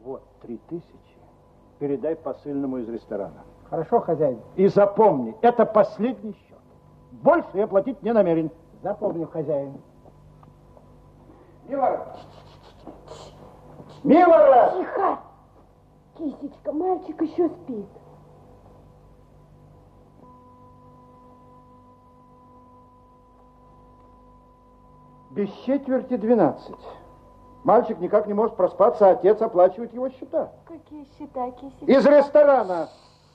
Вот 3000. Передай посыльному из ресторана. Хорошо, хозяин. И запомни, это последний счет. Больше я платить не намерен. Запомню, хозяин. Милорад! Милорад! Тихо! Кисечка, мальчик еще спит. Без четверти 12. Мальчик никак не может проспаться, а отец оплачивает его счета. Какие счета, Кисечка? Из ресторана.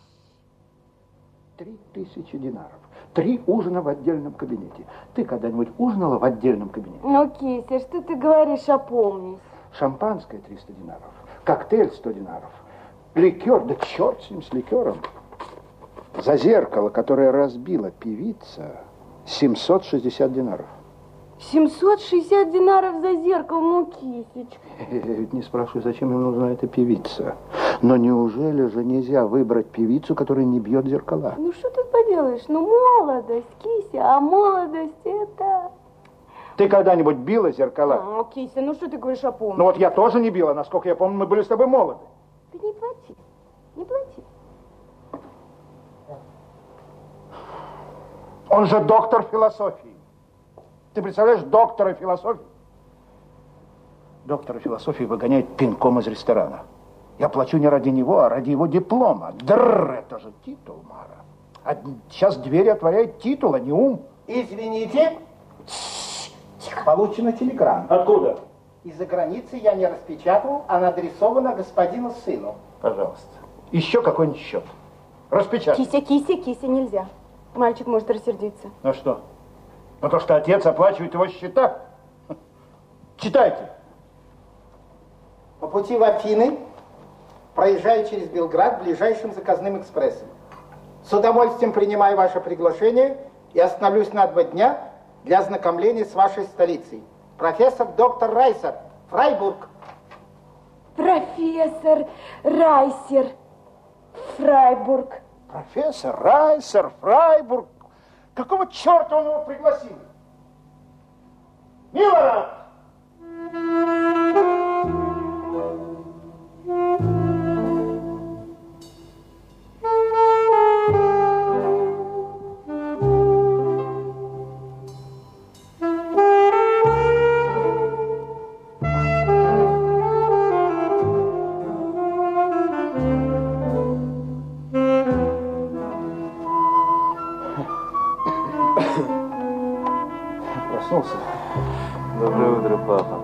3000 динаров. 3 ужина в отдельном кабинете. Ты когда-нибудь ужинала в отдельном кабинете? Ну, Кися, что ты говоришь, опомнись. Шампанское 300 динаров. Коктейль 100 динаров. Ликер, да черт с ним, с ликером. За зеркало, которое разбила певица, 760 динаров. 760 динаров за зеркало, ну, Кисечка. Я ведь не спрашиваю, зачем им нужна эта певица. Но неужели же нельзя выбрать певицу, которая не бьет зеркала? Ну, что ты поделаешь? Ну, молодость, Кися, а молодость это... Ты когда-нибудь била зеркала? Ну, Кися, ну что ты говоришь, опомнись? Ну вот я тоже не била, насколько я помню, мы были с тобой молоды. Ты не плати, не плати. Он же доктор философии. Ты представляешь, доктора философии? Доктора философии выгоняет пинком из ресторана. Я плачу не ради него, а ради его диплома. Дрррр, это же титул, Мара. А сейчас двери отворяет титул, а не ум. Извините. Получена телеграмма. Откуда? Из-за границы я не распечатал, она адресована господину сыну. Пожалуйста. Еще какой-нибудь счет. Распечатай. Кися, нельзя. Мальчик может рассердиться. Ну что? Ну то, что отец оплачивает его счета? Читайте. По пути в Афины проезжаю через Белград ближайшим заказным экспрессом. С удовольствием принимаю ваше приглашение и остановлюсь на 2 дня для ознакомления с вашей столицей. Профессор доктор Райсер, Фрайбург. Профессор Райсер, Фрайбург. Профессор Райсер, Фрайбург. Какого черта он его пригласил? Милорад! Проснулся. Доброе утро, папа.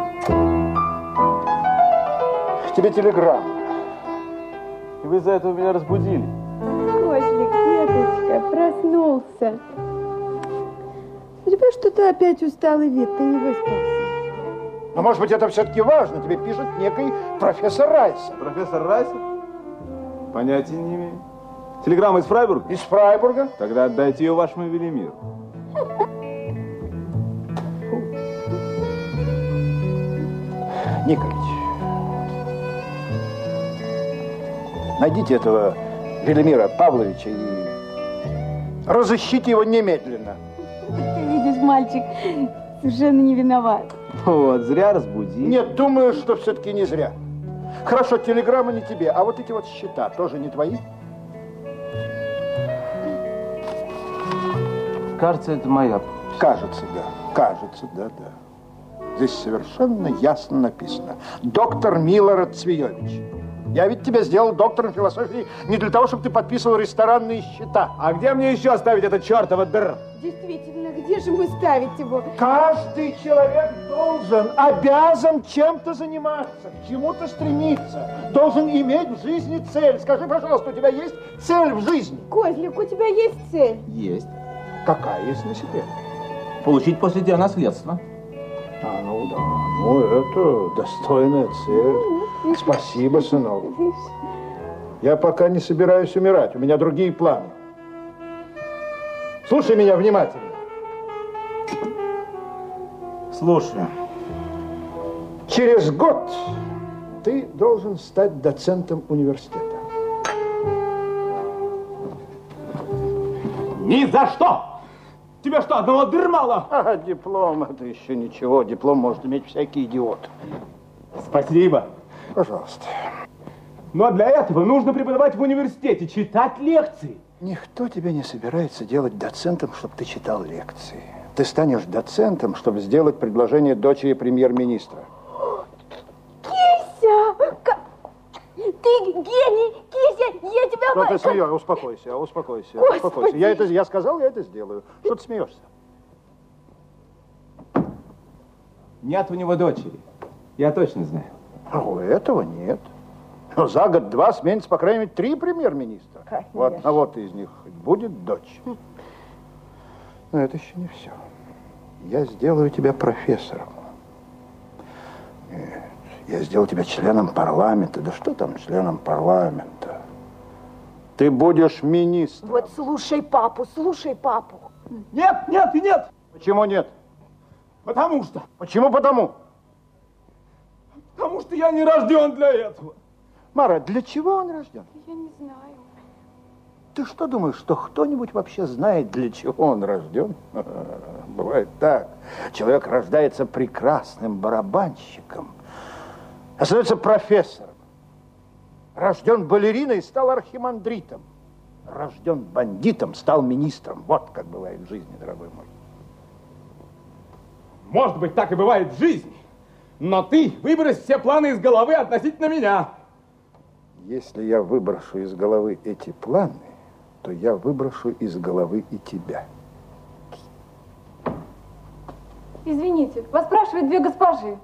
Тебе телеграмма. И вы из-за этого меня разбудили. Козлик, деточка, проснулся. У тебя что-то опять усталый вид, ты не выспался. Но, может быть, это все-таки важно. Тебе пишет некий профессор Райсер. Профессор Райсер? Понятия не имею. Телеграмма из Фрайбурга? Из Фрайбурга? Тогда отдайте ее вашему Велимиру. Николич, найдите этого Велимира Павловича и разыщите его немедленно. Ты видишь, мальчик совершенно не виноват. Вот, зря разбудили. Нет, думаю, что все-таки не зря. Хорошо, телеграмма не тебе, а вот эти вот счета тоже не твои? Кажется, это моя. Кажется, да. Кажется, да. Здесь совершенно ясно написано. Доктор Милорад Цвиевич. Я ведь тебя сделал доктором философии не для того, чтобы ты подписывал ресторанные счета. А где мне еще оставить это чертово дыр? Действительно, где же мы ставить его? Каждый человек должен, обязан чем-то заниматься, к чему-то стремиться, должен иметь в жизни цель. Скажи, пожалуйста, у тебя есть цель в жизни? Козлик, у тебя есть цель? Есть. Какая, если не секрет? Получить после тебя наследство. Ну да, это достойная цель. Спасибо, сынок. Я пока не собираюсь умирать, у меня другие планы. Слушай меня внимательно. Слушаю. Через год ты должен стать доцентом университета. Ни за что! Тебе что, одного дыр мало? Диплом это еще ничего. Диплом может иметь всякий идиот. Спасибо. Пожалуйста. Ну а для этого нужно преподавать в университете, читать лекции. Никто тебя не собирается делать доцентом, чтобы ты читал лекции. Ты станешь доцентом, чтобы сделать предложение дочери премьер-министра. Кися! Ты гений! Кися, я тебя... Что ты смеешься? Успокойся, успокойся, успокойся. Я сказал, я это сделаю. Что ты смеешься? Нет у него дочери. Я точно знаю. А у этого нет. Но за год-два сменится, по крайней мере, 3 премьер-министра. У одного-то из них будет дочь. Но это еще не все. Я сделаю тебя профессором. Нет, я сделаю тебя членом парламента. Да что там членом парламента? Ты будешь министром. Вот слушай папу, слушай папу. Нет, нет и нет. Почему нет? Потому что. Почему потому? Потому что я не рожден для этого. Мара, для чего он рожден? Я не знаю. Ты что думаешь, что кто-нибудь вообще знает, для чего он рожден? Бывает так. Человек рождается прекрасным барабанщиком, а становится профессором. Рожден балериной, стал архимандритом. Рожден бандитом, стал министром. Вот как бывает в жизни, дорогой мой. Может быть, так и бывает в жизни. Но ты выбрось все планы из головы относительно меня. Если я выброшу из головы эти планы, то я выброшу из головы и тебя. Извините, вас спрашивают 2 госпожи.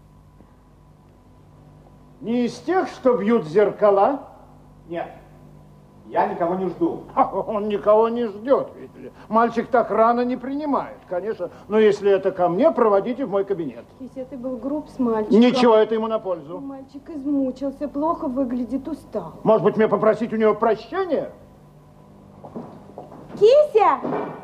Не из тех, что бьют зеркала? Нет, я никого не жду. Он никого не ждет, видите ли. Мальчик так рано не принимает, конечно. Но если это ко мне, проводите в мой кабинет. Кися, ты был груб с мальчиком. Ничего, это ему на пользу. Мальчик измучился, плохо выглядит, устал. Может быть, мне попросить у него прощения? Кися!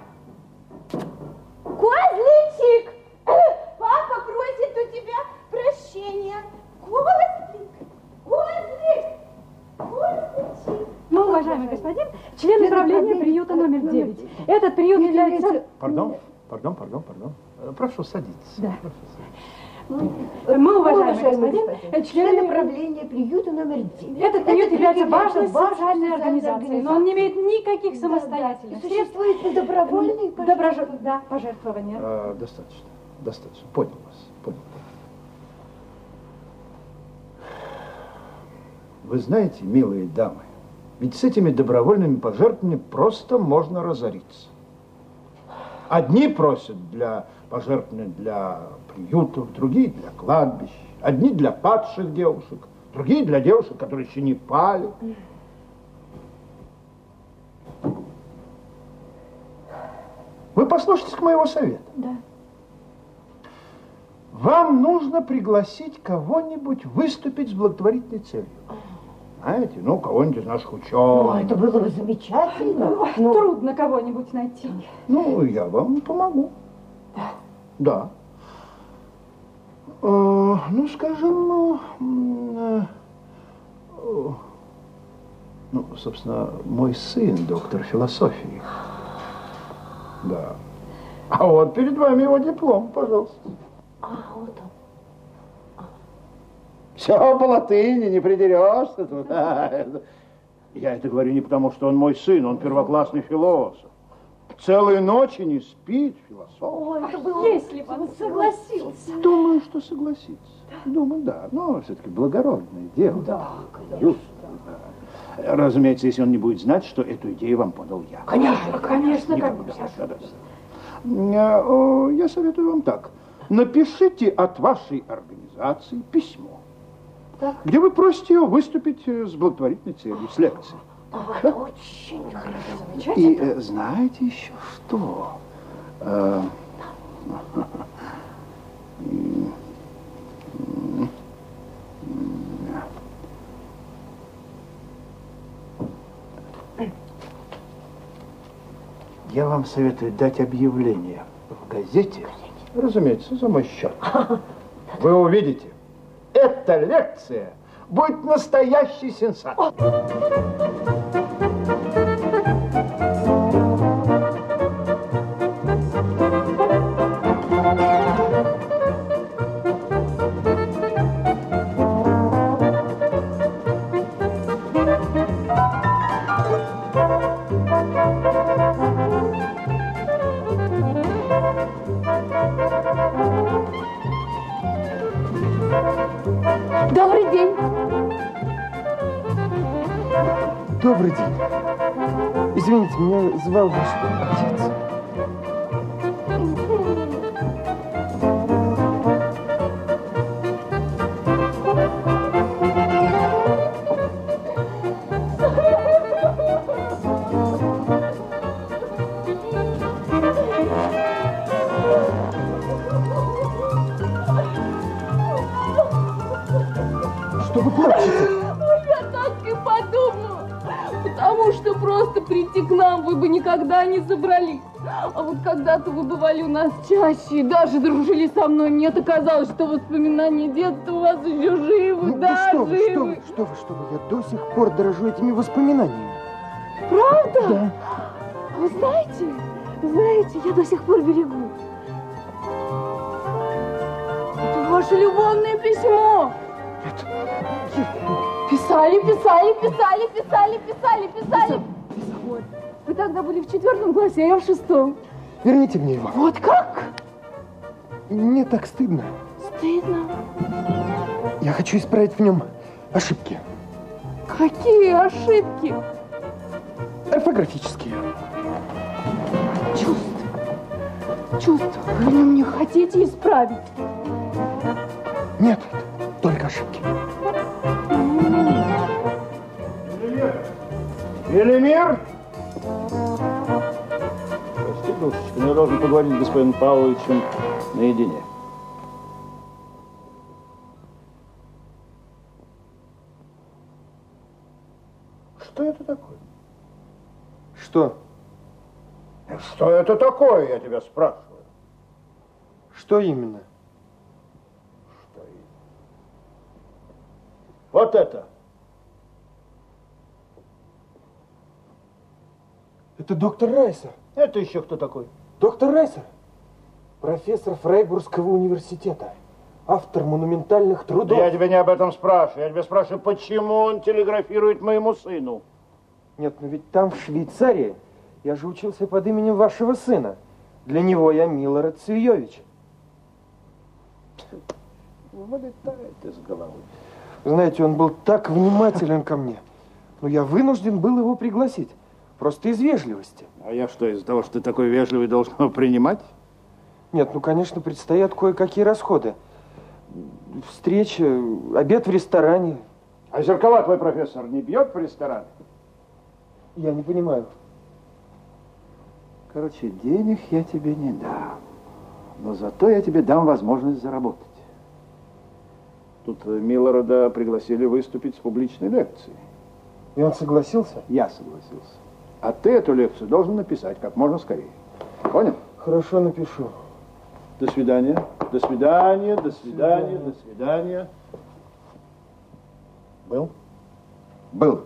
Козличек! Папа просит у тебя прощения. Козлик! Козлик! Козличек! Ну, уважаемый господин, член правления приюта номер 9. Этот приют является... Пардон. Прошу садиться. Да. Мы, уважаемый господин, члены правления приюта номер 9. Этот приют является важной социальной организацией, но он не имеет никаких самостоятельных средств. Существует на добровольные пожертвования. Достаточно. Понял вас. Вы знаете, милые дамы, ведь с этими добровольными пожертвованиями просто можно разориться. Одни просят для пожертвования для приютов, другие для кладбищ, одни для падших девушек, другие для девушек, которые еще не пали. Вы послушайтесь моего совета. Да. Вам нужно пригласить кого-нибудь выступить с благотворительной целью. Знаете, кого-нибудь из наших ученых. Это было бы замечательно. Трудно кого-нибудь найти. Я вам помогу. Да. Скажем, собственно, мой сын, доктор философии. Да. А вот перед вами его диплом, пожалуйста. Вот он. Все по латыни, не придерешься тут. Я это говорю не потому, что он мой сын, он первоклассный философ. Целые ночи не спит, философ. Если бы он согласился. Думаю, что согласится. Думаю, да. Но все-таки благородное дело. Да, конечно. Разумеется, если он не будет знать, что эту идею вам подал я. Конечно. Я советую вам так. Напишите от вашей организации письмо, где вы просите ее выступить с благотворительной целью, с лекцией. Это очень хорошо. И знаете еще что? Я вам советую дать объявление в газете. Разумеется, за мой счет. Вы увидите, эта лекция будет настоящей сенсацией. Добрый день. Извините, меня звал ваш отец. Что вы плачете? Я так и подумала. Потому что просто прийти к нам вы бы никогда не собрались. А вот когда-то вы бывали у нас чаще и даже дружили со мной. Нет, оказалось, что воспоминания детства у вас еще живы. Ну, да, что вы, живы. что вы, я до сих пор дорожу этими воспоминаниями. Правда? Да. Вы знаете, я до сих пор берегу. Это ваше любовное письмо. Писали. Вот. Вы тогда были в 4 классе, а я в 6. Верните мне его. Вот как? Мне так стыдно. Стыдно. Я хочу исправить в нем ошибки. Какие ошибки? Орфографические. Чувства. Вы мне хотите исправить? Нет, только ошибки. Велимир! Прости, душечка, но я должен поговорить с господином Павловичем наедине. Что это такое? Что? Что это такое, я тебя спрашиваю? Что именно? Что именно? Вот это. Это доктор Райсер. Это еще кто такой? Доктор Райсер, профессор Фрайбургского университета, автор монументальных трудов. Я тебя не об этом спрашиваю. Я тебя спрашиваю, почему он телеграфирует моему сыну? Нет, но ведь там, в Швейцарии, я же учился под именем вашего сына. Для него я Милорад Цвиевич. Вылетает из головы. Знаете, он был так внимателен ко мне. Но я вынужден был его пригласить. Просто из вежливости. А я что, из-за того, что ты такой вежливый, должен его принимать? Нет, ну, конечно, предстоят кое-какие расходы. Встреча, обед в ресторане. А зеркала твой профессор не бьет в ресторан? Я не понимаю. Короче, денег я тебе не дам. Но зато я тебе дам возможность заработать. Тут Милорада пригласили выступить с публичной лекцией. И он согласился? Я согласился. А ты эту лекцию должен написать как можно скорее. Понял? Хорошо, напишу. До свидания. До свидания, до свидания, до свидания. Был? Был.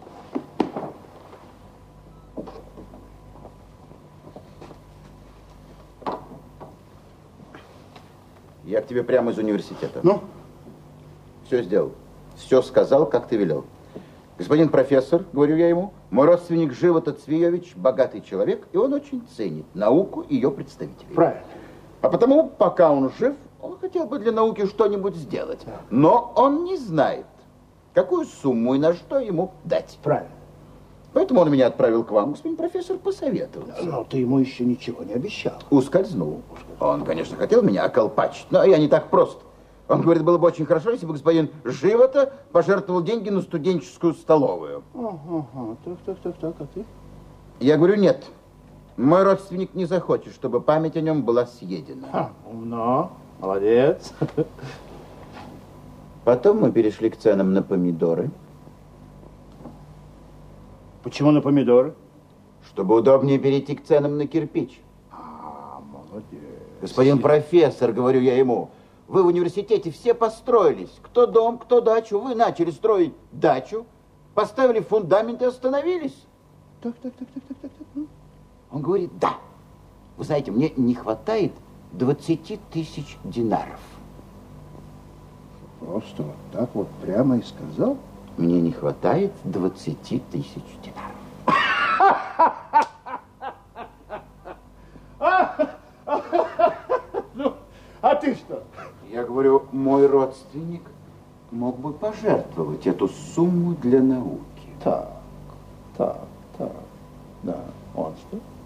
Я к тебе прямо из университета. Ну? Все сделал. Все сказал, как ты велел. Господин профессор, говорю я ему, мой родственник Живота Цвиевич богатый человек, и он очень ценит науку и ее представителей. Правильно. А потому, пока он жив, он хотел бы для науки что-нибудь сделать. Но он не знает, какую сумму и на что ему дать. Правильно. Поэтому он меня отправил к вам, господин профессор, посоветоваться. Но ты ему еще ничего не обещал. Ускользнул. Он, конечно, хотел меня околпачить, но я не так прост. Он говорит, было бы очень хорошо, если бы господин Живота пожертвовал деньги на студенческую столовую. Ага, так, а ты? Я говорю, нет. Мой родственник не захочет, чтобы память о нем была съедена. Умно, молодец. Потом мы перешли к ценам на помидоры. Почему на помидоры? Чтобы удобнее перейти к ценам на кирпич. Молодец. Господин профессор, говорю я ему, вы в университете все построились. Кто дом, кто дачу. Вы начали строить дачу, поставили фундамент и остановились. Так. Он говорит, да. Вы знаете, мне не хватает 20 тысяч динаров. Просто вот так вот прямо и сказал? Мне не хватает 20 тысяч динаров. Ну, а ты что? Я говорю, мой родственник мог бы пожертвовать эту сумму для науки. Так. Так, да, он что?